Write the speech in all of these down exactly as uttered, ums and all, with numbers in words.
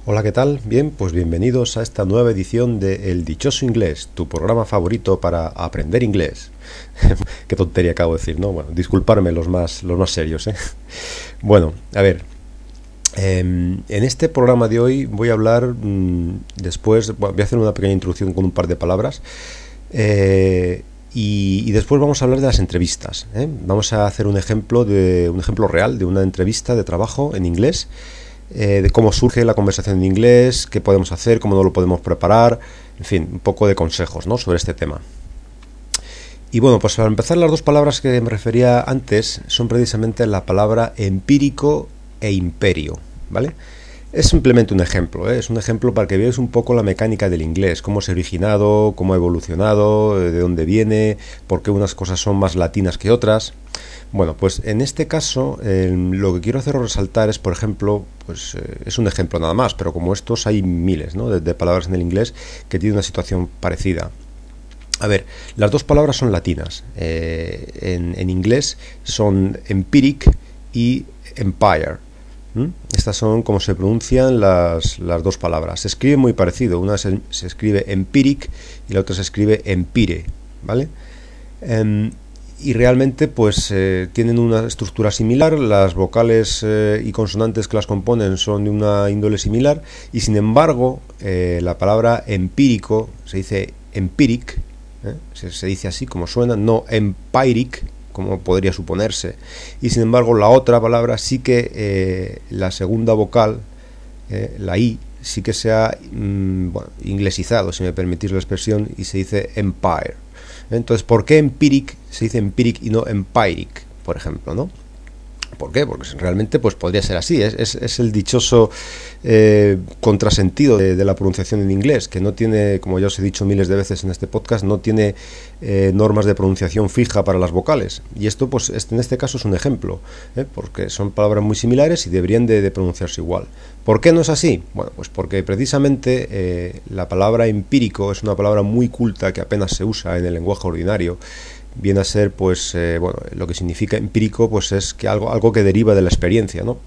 Hola, ¿qué tal? Bien, pues bienvenidos a esta nueva edición de El Dichoso Inglés, tu programa favorito para aprender inglés. Qué tontería acabo de decir, ¿no? Bueno, disculparme los más, los más serios, ¿eh? Bueno, a ver, eh, en este programa de hoy voy a hablar, mmm, después, bueno, voy a hacer una pequeña introducción con un par de palabras, eh, y, y después vamos a hablar de las entrevistas, ¿eh? Vamos a hacer un ejemplo de un ejemplo real de una entrevista de trabajo en inglés. Eh, de cómo surge la conversación en inglés, qué podemos hacer, cómo no lo podemos preparar, en fin, un poco de consejos, ¿no?, sobre este tema. Y bueno, pues para empezar, las dos palabras que me refería antes son precisamente la palabra empírico e imperio, ¿vale? Es simplemente un ejemplo, ¿eh? Es un ejemplo para que veáis un poco la mecánica del inglés, cómo se ha originado, cómo ha evolucionado, de dónde viene, por qué unas cosas son más latinas que otras. Bueno, pues en este caso eh, lo que quiero haceros resaltar es, por ejemplo, pues eh, es un ejemplo nada más, pero como estos hay miles, ¿no?, de, de palabras en el inglés que tienen una situación parecida. A ver, las dos palabras son latinas. Eh, en, en inglés son empiric y empire. ¿Mm? Estas son como se pronuncian las, las dos palabras. Se escribe muy parecido. Una se, se escribe empiric y la otra se escribe empire, ¿vale? Eh, y realmente pues eh, tienen una estructura similar, las vocales eh, y consonantes que las componen son de una índole similar, y sin embargo eh, la palabra empírico se dice empiric, ¿eh? se, se dice así como suena, no empiric como podría suponerse, y sin embargo la otra palabra sí que eh, la segunda vocal, eh, la i, sí que se ha mmm, bueno, inglesizado, si me permitís la expresión, y se dice empire. Entonces, ¿por qué empiric se dice empiric y no empiric, por ejemplo, ¿no? ¿Por qué? Porque realmente pues podría ser así. Es, es, es el dichoso eh, contrasentido de, de la pronunciación en inglés, que no tiene, como ya os he dicho miles de veces en este podcast, no tiene eh, normas de pronunciación fija para las vocales. Y esto, pues, este, en este caso es un ejemplo, ¿eh? Porque son palabras muy similares y deberían de, de pronunciarse igual. ¿Por qué no es así? Bueno, pues porque precisamente eh, la palabra empírico es una palabra muy culta que apenas se usa en el lenguaje ordinario. Viene a ser, pues, eh, bueno, lo que significa empírico, pues es que algo, algo que deriva de la experiencia, ¿no?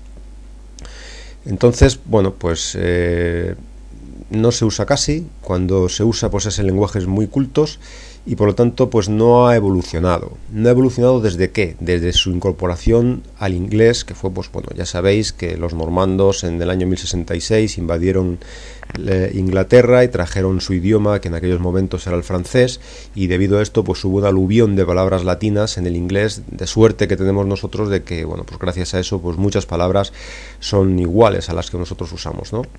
Entonces, bueno, pues eh, no se usa casi. Cuando se usa, pues es en lenguajes muy cultos y por lo tanto, pues no ha evolucionado. ¿No ha evolucionado desde qué? Desde su incorporación al inglés, que fue, pues bueno, ya sabéis que los normandos en el año mil sesenta y seis invadieron eh, Inglaterra y trajeron su idioma, que en aquellos momentos era el francés, y debido a esto, pues hubo una aluvión de palabras latinas en el inglés, de suerte que tenemos nosotros de que, bueno, pues gracias a eso, pues muchas palabras son iguales a las que nosotros usamos, ¿no?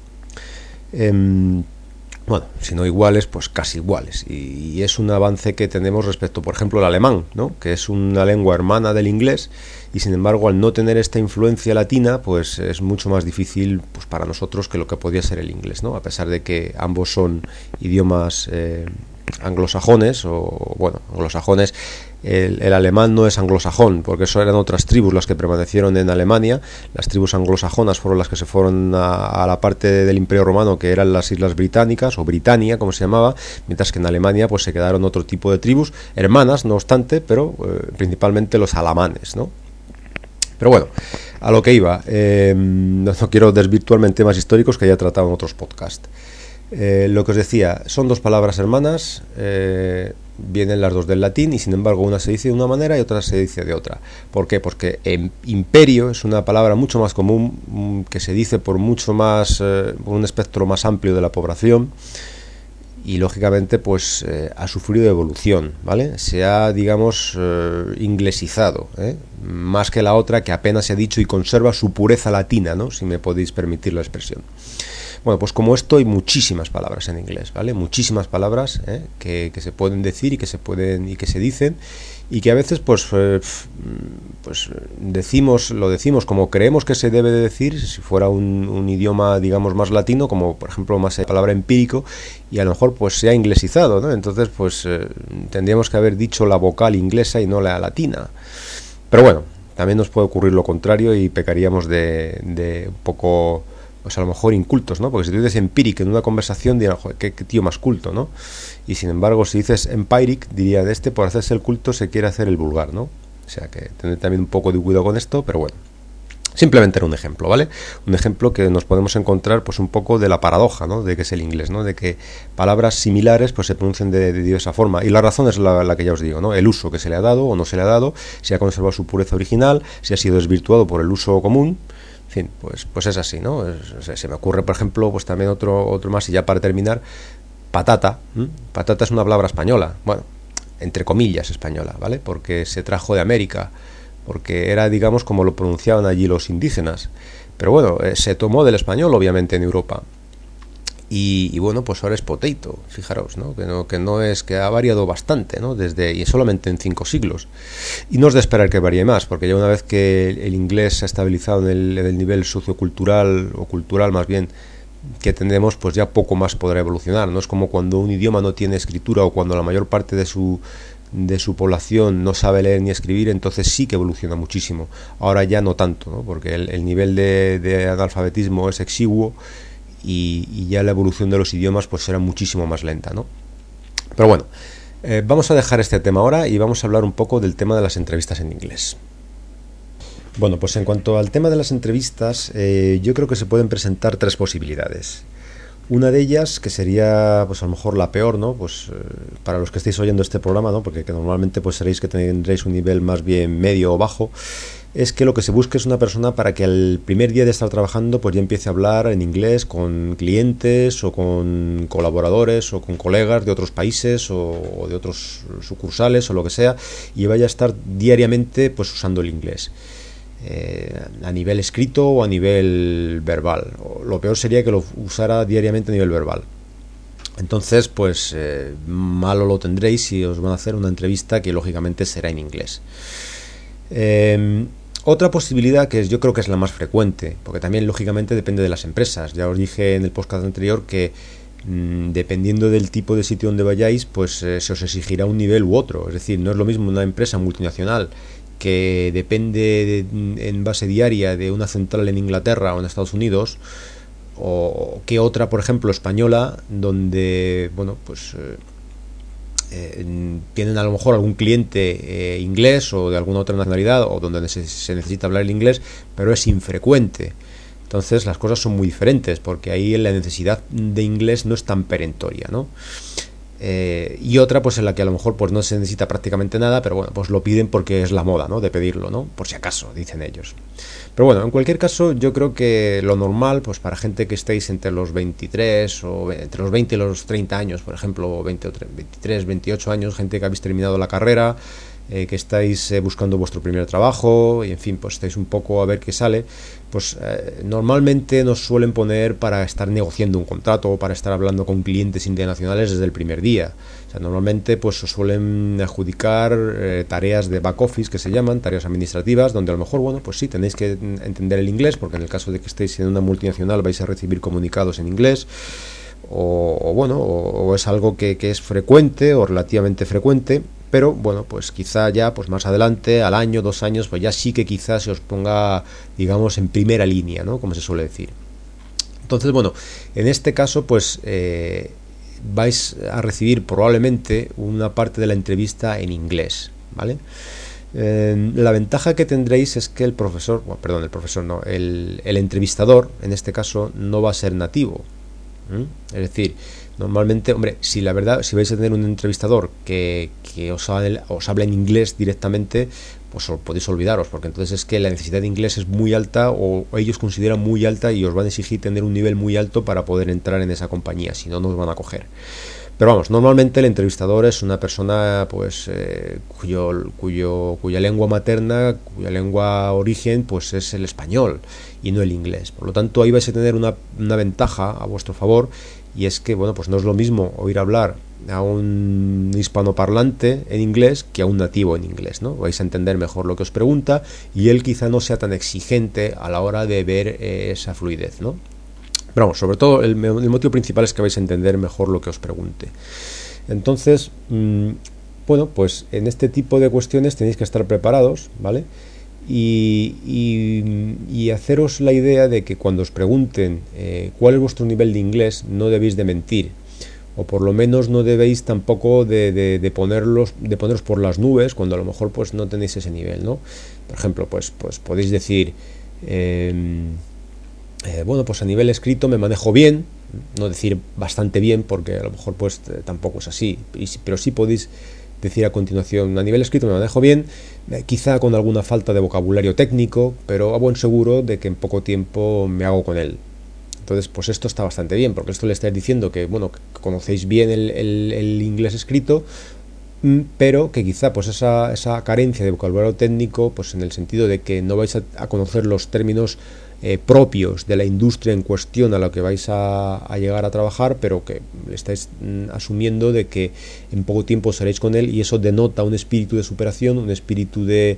Eh, Bueno, si no iguales, pues casi iguales. Y, y es un avance que tenemos respecto, por ejemplo, al alemán, ¿no?, que es una lengua hermana del inglés, y sin embargo, al no tener esta influencia latina, pues es mucho más difícil, pues, para nosotros que lo que podía ser el inglés, ¿no? A pesar de que ambos son idiomas eh, anglosajones, o bueno, anglosajones. El, el alemán no es anglosajón, porque eso eran otras tribus las que permanecieron en Alemania. Las tribus anglosajonas fueron las que se fueron a, a la parte del Imperio Romano, que eran las Islas Británicas, o Britania, como se llamaba, mientras que en Alemania pues se quedaron otro tipo de tribus, hermanas, no obstante, pero eh, principalmente los alamanes, ¿no? Pero bueno, a lo que iba, eh, no, no quiero desvirtuarme en temas históricos que ya he tratado en otros podcasts. Eh, lo que os decía, son dos palabras hermanas, eh, vienen las dos del latín, y sin embargo una se dice de una manera y otra se dice de otra. ¿Por qué? Porque em, imperio es una palabra mucho más común, que se dice por mucho más, eh, por un espectro más amplio de la población, y lógicamente pues eh, ha sufrido evolución, ¿vale? Se ha, digamos, eh, inglesizado, ¿eh? Más que la otra, que apenas se ha dicho y conserva su pureza latina, ¿no?, si me podéis permitir la expresión. Bueno, pues como esto hay muchísimas palabras en inglés, ¿vale? Muchísimas palabras ¿eh? que, que se pueden decir y que se pueden y que se dicen, y que a veces pues eh, pues decimos lo decimos como creemos que se debe de decir si fuera un, un idioma, digamos, más latino, como por ejemplo más la palabra empírico, y a lo mejor pues se ha inglesizado, ¿no? Entonces pues eh, tendríamos que haber dicho la vocal inglesa y no la latina. Pero bueno, también nos puede ocurrir lo contrario y pecaríamos de, de un poco, pues a lo mejor incultos, ¿no? Porque si tú dices empiric en una conversación dirán, joder, qué, qué tío más culto, ¿no? Y sin embargo, si dices empiric, dirían, este por hacerse el culto se quiere hacer el vulgar, ¿no? O sea que tener también un poco de cuidado con esto, pero bueno. Simplemente era un ejemplo, ¿vale? Un ejemplo que nos podemos encontrar pues un poco de la paradoja, ¿no? De que es el inglés, ¿no? De que palabras similares pues se pronuncian de, de diversa forma. Y la razón es la, la que ya os digo, ¿no? El uso que se le ha dado o no se le ha dado, si ha conservado su pureza original, si ha sido desvirtuado por el uso común. En fin, pues, pues es así, ¿no? Es, se me ocurre, por ejemplo, pues también otro, otro más, y ya para terminar, patata. ¿m? Patata es una palabra española, bueno, entre comillas española, ¿vale? Porque se trajo de América, porque era, digamos, como lo pronunciaban allí los indígenas. Pero bueno, eh, se tomó del español, obviamente, en Europa. Y, y bueno, pues ahora es potato, fijaros, ¿no? Que no, que no es, que ha variado bastante, ¿no? Desde, y solamente en cinco siglos. Y no es de esperar que varíe más, porque ya una vez que el, el inglés se ha estabilizado en el, en el nivel sociocultural, o cultural más bien, que tenemos, pues ya poco más podrá evolucionar. No es como cuando un idioma no tiene escritura o cuando la mayor parte de su de su población no sabe leer ni escribir, entonces sí que evoluciona muchísimo. Ahora ya no tanto, ¿no? Porque el, el nivel de, de analfabetismo es exiguo y, y ya la evolución de los idiomas pues será muchísimo más lenta, ¿no? Pero bueno, eh, vamos a dejar este tema ahora y vamos a hablar un poco del tema de las entrevistas en inglés. Bueno, pues en cuanto al tema de las entrevistas, eh, yo creo que se pueden presentar tres posibilidades. Una de ellas, que sería pues a lo mejor la peor, ¿no? Pues eh, para los que estéis oyendo este programa, ¿no? Porque que normalmente pues seréis que tendréis un nivel más bien medio o bajo, es que lo que se busque es una persona para que al primer día de estar trabajando pues ya empiece a hablar en inglés con clientes o con colaboradores o con colegas de otros países o, o de otros sucursales o lo que sea, y vaya a estar diariamente pues usando el inglés. Eh, a nivel escrito o a nivel verbal. O lo peor sería que lo usara diariamente a nivel verbal. Entonces, pues eh, malo lo tendréis si os van a hacer una entrevista que lógicamente será en inglés. Eh, otra posibilidad, que yo creo que es la más frecuente, porque también lógicamente depende de las empresas. Ya os dije en el podcast anterior que mmm, dependiendo del tipo de sitio donde vayáis, pues eh, se os exigirá un nivel u otro. Es decir, no es lo mismo una empresa multinacional que depende de, en base diaria de una central en Inglaterra o en Estados Unidos, o que otra, por ejemplo, española, donde, bueno, pues eh, eh, tienen a lo mejor algún cliente eh, inglés o de alguna otra nacionalidad, o donde se, se necesita hablar el inglés, pero es infrecuente. Entonces las cosas son muy diferentes, porque ahí la necesidad de inglés no es tan perentoria, ¿no? Eh, y otra pues en la que a lo mejor pues no se necesita prácticamente nada, pero bueno, pues lo piden porque es la moda, ¿no? De pedirlo, ¿no? Por si acaso, dicen ellos. Pero bueno, en cualquier caso, yo creo que lo normal, pues para gente que estéis entre los veintitrés o entre los veinte y los treinta años, por ejemplo, veinte o veintitrés, veintiocho años, gente que habéis terminado la carrera, eh, que estáis eh, buscando vuestro primer trabajo y en fin, pues estáis un poco a ver qué sale, pues eh, normalmente nos suelen poner para estar negociando un contrato o para estar hablando con clientes internacionales desde el primer día. O sea, normalmente pues os suelen adjudicar eh, tareas de back office, que se llaman tareas administrativas, donde a lo mejor, bueno, pues sí, tenéis que entender el inglés, porque en el caso de que estéis en una multinacional vais a recibir comunicados en inglés. O, o bueno, o, o es algo que, que es frecuente o relativamente frecuente, pero bueno, pues quizá ya pues más adelante, al año, dos años, pues ya sí que quizás se os ponga, digamos, en primera línea, ¿no? Como se suele decir. Entonces, bueno, en este caso, pues eh, vais a recibir probablemente una parte de la entrevista en inglés, ¿vale? Eh, la ventaja que tendréis es que el profesor, bueno, perdón, el profesor no, el, el entrevistador, en este caso, no va a ser nativo. ¿Mm? Es decir, normalmente, hombre, si la verdad, si vais a tener un entrevistador que, que os, hable, os habla en inglés directamente, pues os podéis olvidaros, porque entonces es que la necesidad de inglés es muy alta, o ellos consideran muy alta y os van a exigir tener un nivel muy alto para poder entrar en esa compañía, si no, no os van a coger. Pero vamos, normalmente el entrevistador es una persona pues eh, cuyo, cuyo, cuya lengua materna, cuya lengua origen pues es el español y no el inglés. Por lo tanto, ahí vais a tener una, una ventaja a vuestro favor, y es que, bueno, pues no es lo mismo oír hablar a un hispanoparlante en inglés que a un nativo en inglés, ¿no? Vais a entender mejor lo que os pregunta y él quizá no sea tan exigente a la hora de ver eh, esa fluidez, ¿no? Pero vamos, sobre todo el, el motivo principal es que vais a entender mejor lo que os pregunte. Entonces, mmm, bueno, pues en este tipo de cuestiones tenéis que estar preparados, ¿vale? Y, y, y haceros la idea de que cuando os pregunten eh, cuál es vuestro nivel de inglés, no debéis de mentir, o por lo menos no debéis tampoco de, de, de ponerlos de poneros por las nubes cuando a lo mejor pues no tenéis ese nivel, ¿no? Por ejemplo, pues, pues podéis decir Eh, eh, bueno, pues a nivel escrito me manejo bien, no decir bastante bien, porque a lo mejor pues tampoco es así, pero sí podéis decir a continuación: a nivel escrito me manejo bien, eh, quizá con alguna falta de vocabulario técnico, pero a buen seguro de que en poco tiempo me hago con él. Entonces, pues esto está bastante bien, porque esto le estáis diciendo que, bueno, que conocéis bien el, el, el inglés escrito, pero que quizá pues esa, esa carencia de vocabulario técnico, pues en el sentido de que no vais a, a conocer los términos eh, propios de la industria en cuestión a la que vais a, a llegar a trabajar, pero que estáis mm, asumiendo de que en poco tiempo seréis con él, y eso denota un espíritu de superación, un espíritu de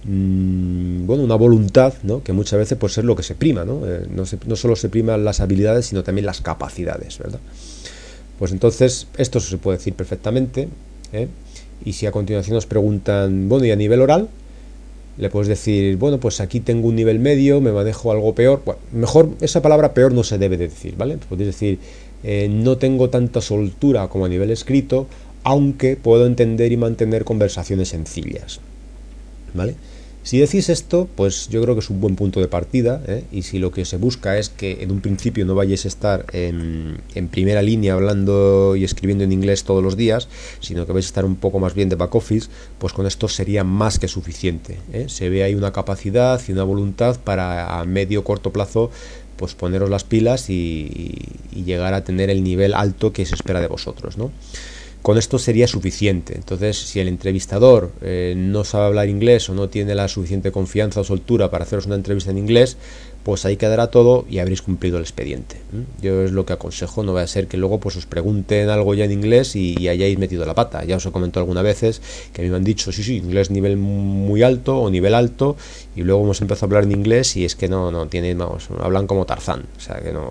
mmm, bueno, una voluntad, ¿no? Que muchas veces pues es lo que se prima, ¿no? Eh, no, se, no solo se priman las habilidades, sino también las capacidades, ¿verdad? Pues entonces esto se puede decir perfectamente, ¿eh? Y si a continuación os preguntan, bueno, ¿y a nivel oral? Le puedes decir, bueno, pues aquí tengo un nivel medio, me manejo algo peor. Bueno, mejor, esa palabra peor no se debe de decir, ¿vale? Podéis decir, eh, no tengo tanta soltura como a nivel escrito, aunque puedo entender y mantener conversaciones sencillas, ¿vale? Si decís esto, pues yo creo que es un buen punto de partida, ¿eh? Y si lo que se busca es que en un principio no vayáis a estar en, en primera línea hablando y escribiendo en inglés todos los días, sino que vais a estar un poco más bien de back office, pues con esto sería más que suficiente, ¿eh? Se ve ahí una capacidad y una voluntad para a medio corto plazo pues poneros las pilas y, y llegar a tener el nivel alto que se espera de vosotros, ¿no? Con esto sería suficiente. Entonces, si el entrevistador eh, no sabe hablar inglés o no tiene la suficiente confianza o soltura para haceros una entrevista en inglés, pues ahí quedará todo y habréis cumplido el expediente. ¿Mm? Yo es lo que aconsejo, no va a ser que luego pues os pregunten algo ya en inglés y, y hayáis metido la pata. Ya os he comentado algunas veces que a mí me han dicho, sí, sí, inglés nivel muy alto o nivel alto, y luego hemos empezado a hablar en inglés y es que no, no tienen, vamos, hablan como Tarzán. O sea que no,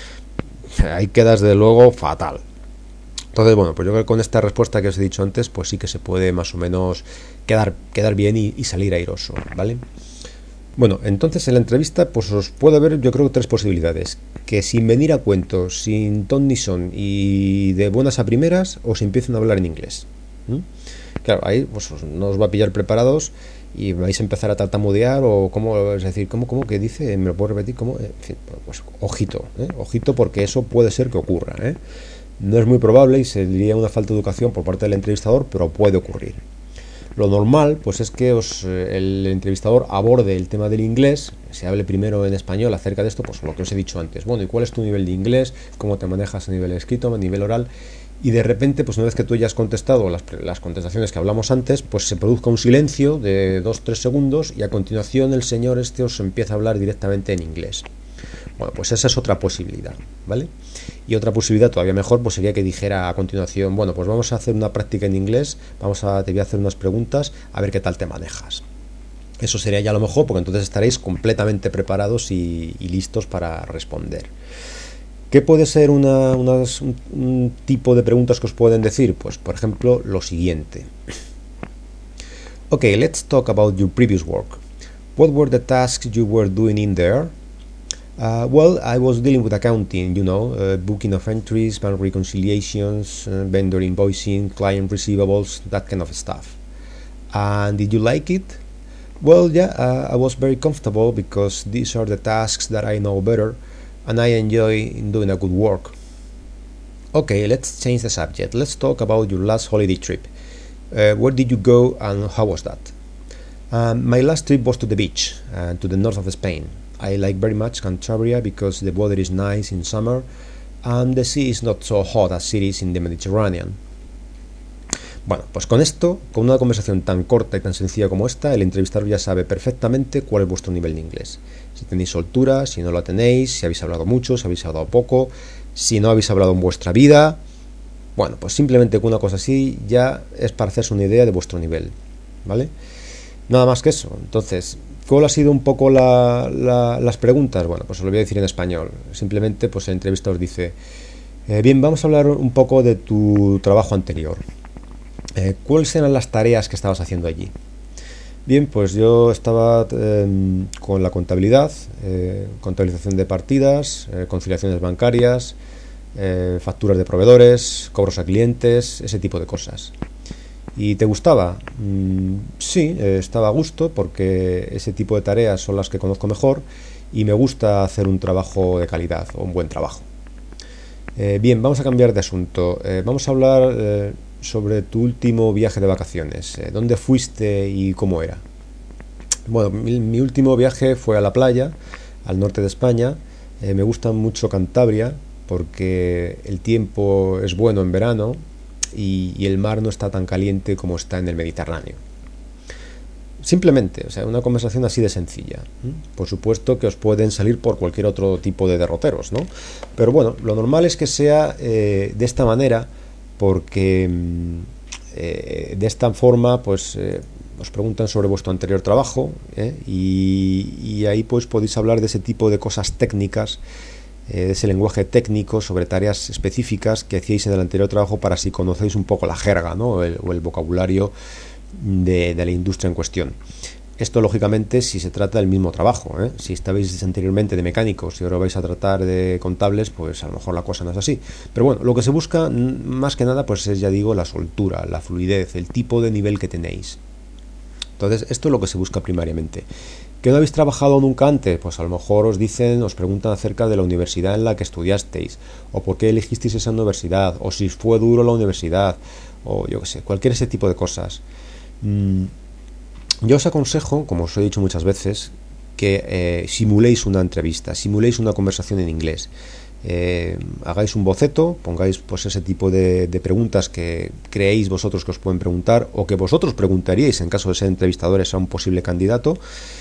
ahí quedas de luego fatal. Entonces, bueno, pues yo creo que con esta respuesta que os he dicho antes, pues sí que se puede más o menos quedar, quedar bien y, y salir airoso, ¿vale? Bueno, entonces en la entrevista pues os puedo ver, yo creo, tres posibilidades: que sin venir a cuentos, sin ton ni son y de buenas a primeras, os empiecen a hablar en inglés. ¿Mm? Claro, ahí pues no os va a pillar preparados y vais a empezar a tartamudear o cómo, es decir, ¿cómo, cómo que dice? ¿Me lo puedo repetir? ¿Cómo? En fin, pues ojito, ¿eh? Ojito, porque eso puede ser que ocurra, ¿eh? No es muy probable y sería una falta de educación por parte del entrevistador, pero puede ocurrir. Lo normal pues es que os, el entrevistador aborde el tema del inglés, se hable primero en español acerca de esto, pues lo que os he dicho antes. Bueno, ¿y cuál es tu nivel de inglés? ¿Cómo te manejas a nivel escrito, a nivel oral? Y de repente, pues una vez que tú ya has contestado las, las contestaciones que hablamos antes, pues se produzca un silencio de dos tres segundos y a continuación el señor este os empieza a hablar directamente en inglés. Bueno, pues esa es otra posibilidad, ¿vale? Y otra posibilidad todavía mejor pues sería que dijera a continuación, bueno, pues vamos a hacer una práctica en inglés, vamos a, te voy a hacer unas preguntas, a ver qué tal te manejas. Eso sería ya lo mejor, porque entonces estaréis completamente preparados y, y listos para responder. ¿Qué puede ser una, unas, un, un tipo de preguntas que os pueden decir? Pues, por ejemplo, lo siguiente. Ok, let's talk about your previous work. What were the tasks you were doing in there? Uh, well, I was dealing with accounting, you know, uh, booking of entries, bank reconciliations, uh, vendor invoicing, client receivables, that kind of stuff. And did you like it? Well, yeah, uh, I was very comfortable because these are the tasks that I know better and I enjoy doing a good work. Okay, let's change the subject. Let's talk about your last holiday trip. Uh, where did you go and how was that? Um, my last trip was to the beach, uh, to the north of Spain. I like very much Cantabria because the weather is nice in summer and the sea is not so hot as it is in the Mediterranean. Bueno, pues con esto, con una conversación tan corta y tan sencilla como esta, el entrevistador ya sabe perfectamente cuál es vuestro nivel de inglés. Si tenéis soltura, si no la tenéis, si habéis hablado mucho, si habéis hablado poco, si no habéis hablado en vuestra vida. Bueno, pues simplemente con una cosa así ya es para hacerse una idea de vuestro nivel, ¿vale? Nada más que eso. Entonces, ¿cuál ha sido un poco la, la, las preguntas? Bueno, pues os lo voy a decir en español. Simplemente, pues el entrevistador dice, eh, bien, vamos a hablar un poco de tu trabajo anterior. Eh, ¿Cuáles eran las tareas que estabas haciendo allí? Bien, pues yo estaba eh, con la contabilidad, eh, contabilización de partidas, eh, conciliaciones bancarias, eh, facturas de proveedores, cobros a clientes, ese tipo de cosas. ¿Y te gustaba? Mm, sí, eh, estaba a gusto porque ese tipo de tareas son las que conozco mejor y me gusta hacer un trabajo de calidad o un buen trabajo. Eh, bien, vamos a cambiar de asunto. Eh, vamos a hablar eh, sobre tu último viaje de vacaciones. Eh, ¿dónde fuiste y cómo era? Bueno, mi, mi último viaje fue a la playa, al norte de España. Eh, me gusta mucho Cantabria porque el tiempo es bueno en verano y, y el mar no está tan caliente como está en el Mediterráneo. Simplemente, o sea, una conversación así de sencilla. Por supuesto que os pueden salir por cualquier otro tipo de derroteros, ¿no? Pero bueno, lo normal es que sea eh, de esta manera, porque eh, de esta forma, pues eh, os preguntan sobre vuestro anterior trabajo, ¿eh? y, y ahí pues podéis hablar de ese tipo de cosas técnicas, eh, de ese lenguaje técnico sobre tareas específicas que hacíais en el anterior trabajo para si conocéis un poco la jerga, ¿no? o, el, o el vocabulario de, de la industria en cuestión. Esto lógicamente si se trata del mismo trabajo, ¿eh? Si estabais anteriormente de mecánicos y ahora vais a tratar de contables, pues a lo mejor la cosa no es así. Pero bueno, lo que se busca más que nada pues es, ya digo, la soltura, la fluidez, el tipo de nivel que tenéis. Entonces esto es lo que se busca primariamente. ¿Que no habéis trabajado nunca antes? Pues a lo mejor os dicen, os preguntan acerca de la universidad en la que estudiasteis, o por qué elegisteis esa universidad, o si fue duro la universidad, o yo qué sé, cualquier ese tipo de cosas. Mm, yo os aconsejo, como os he dicho muchas veces, que eh, simuléis una entrevista, simuléis una conversación en inglés. Eh, hagáis un boceto, pongáis pues ese tipo de, de preguntas que creéis vosotros que os pueden preguntar o que vosotros preguntaríais en caso de ser entrevistadores a un posible candidato.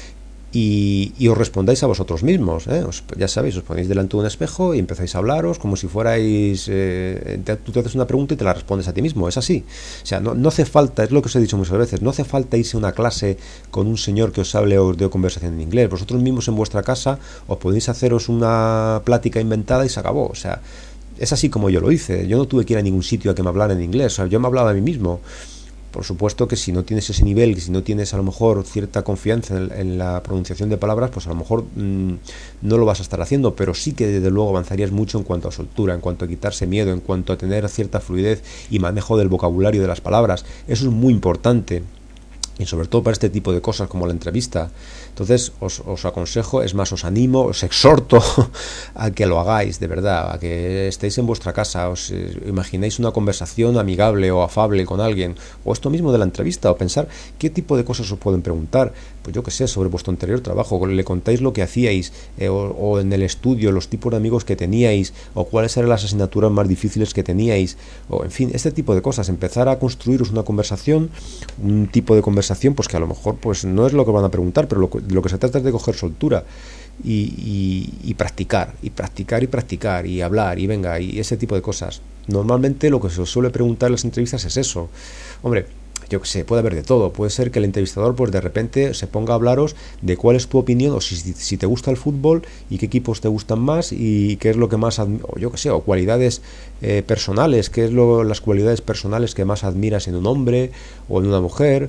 Y, y os respondáis a vosotros mismos, ¿eh? Os, ya sabéis, os ponéis delante de un espejo y empezáis a hablaros como si fuerais eh, te, tú te haces una pregunta y te la respondes a ti mismo, es así. O sea, no, no hace falta, es lo que os he dicho muchas veces, no hace falta irse a una clase con un señor que os hable o os dé conversación en inglés. Vosotros mismos en vuestra casa os podéis haceros una plática inventada y se acabó. O sea, es así como yo lo hice. Yo no tuve que ir a ningún sitio a que me hablaran en inglés, o sea, yo me hablaba a mí mismo. Por supuesto que si no tienes ese nivel, si no tienes a lo mejor cierta confianza en, en la pronunciación de palabras, pues a lo mejor mmm, no lo vas a estar haciendo, pero sí que desde luego avanzarías mucho en cuanto a soltura, en cuanto a quitarse miedo, en cuanto a tener cierta fluidez y manejo del vocabulario de las palabras. Eso es muy importante. Y sobre todo para este tipo de cosas como la entrevista. Entonces os, os aconsejo, es más, os animo, os exhorto a que lo hagáis de verdad, a que estéis en vuestra casa, os eh, imaginéis una conversación amigable o afable con alguien, o esto mismo de la entrevista, o pensar qué tipo de cosas os pueden preguntar. Pues yo que sé, sobre vuestro anterior trabajo, le contáis lo que hacíais, eh, o, o en el estudio, los tipos de amigos que teníais, o cuáles eran las asignaturas más difíciles que teníais, o en fin, este tipo de cosas, empezar a construiros una conversación, un tipo de conversación pues que a lo mejor pues no es lo que van a preguntar, pero lo, lo que se trata es de coger soltura y, y, y practicar, y practicar y practicar, y hablar, y venga, y ese tipo de cosas. Normalmente lo que se os suele preguntar en las entrevistas es eso. Hombre, yo que sé, puede haber de todo. Puede ser que el entrevistador pues de repente se ponga a hablaros de cuál es tu opinión, o si, si te gusta el fútbol y qué equipos te gustan más y qué es lo que más, o yo que sé, o cualidades eh, personales, qué es lo, las cualidades personales que más admiras en un hombre o en una mujer,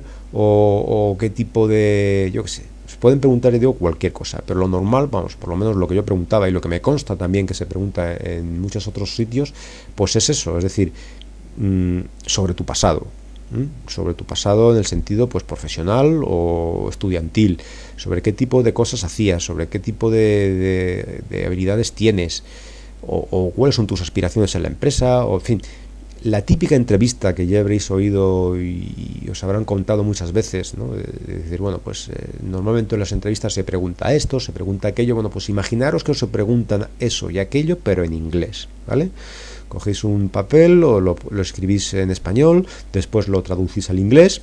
o, o qué tipo de, yo que sé, os pueden preguntar, digo, cualquier cosa, pero lo normal, vamos, por lo menos lo que yo preguntaba y lo que me consta también que se pregunta en muchos otros sitios, pues es eso, es decir, mmm, sobre tu pasado. Sobre tu pasado en el sentido pues profesional o estudiantil, sobre qué tipo de cosas hacías, sobre qué tipo de, de, de habilidades tienes, o, o cuáles son tus aspiraciones en la empresa, o en fin, la típica entrevista que ya habréis oído y, y os habrán contado muchas veces, ¿no? De, de decir, bueno, pues eh, normalmente en las entrevistas se pregunta esto, se pregunta aquello. Bueno, pues imaginaros que os preguntan eso y aquello, pero en inglés, ¿vale? Cogéis un papel o lo, lo escribís en español, después lo traducís al inglés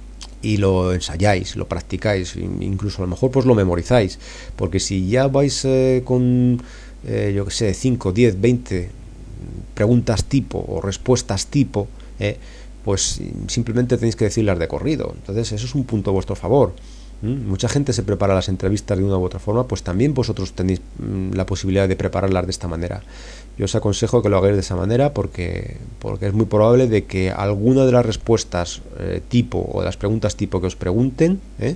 y lo ensayáis, lo practicáis, incluso a lo mejor pues lo memorizáis, porque si ya vais eh, con, eh, yo que sé, cinco, diez, veinte preguntas tipo o respuestas tipo, eh, pues simplemente tenéis que decirlas de corrido. Entonces eso es un punto a vuestro favor. ¿Mm? Mucha gente se prepara las entrevistas de una u otra forma, pues también vosotros tenéis mm, la posibilidad de prepararlas de esta manera. Yo os aconsejo que lo hagáis de esa manera porque, porque es muy probable de que alguna de las respuestas eh, tipo o de las preguntas tipo que os pregunten eh,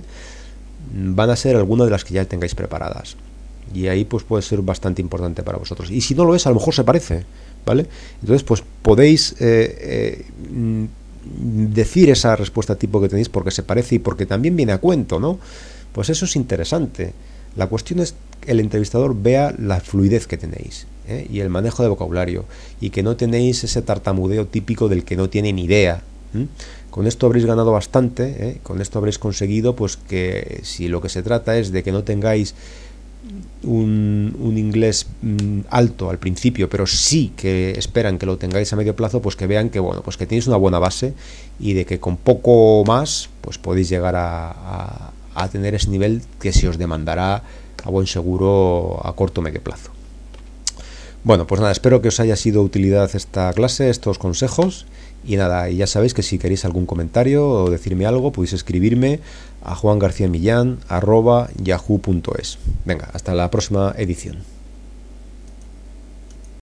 van a ser alguna de las que ya tengáis preparadas. Y ahí pues puede ser bastante importante para vosotros. Y si no lo es, a lo mejor se parece, ¿vale? Entonces pues podéis eh, eh, decir esa respuesta tipo que tenéis porque se parece y porque también viene a cuento, ¿no? Pues eso es interesante. La cuestión es que el entrevistador vea la fluidez que tenéis, ¿eh? Y el manejo de vocabulario, y que no tenéis ese tartamudeo típico del que no tiene ni idea. ¿Mm? Con esto habréis ganado bastante, ¿eh? Con esto habréis conseguido pues que si lo que se trata es de que no tengáis un, un inglés mm, alto al principio, pero sí que esperan que lo tengáis a medio plazo, pues que vean que bueno, pues que tenéis una buena base y de que con poco más pues podéis llegar a, a, a tener ese nivel que se os demandará a buen seguro a corto o medio plazo. Bueno, pues nada, espero que os haya sido de utilidad esta clase, estos consejos. Y nada, y ya sabéis que si queréis algún comentario o decirme algo, podéis escribirme a juan garcía millán arroba yahoo punto es. Venga, hasta la próxima edición.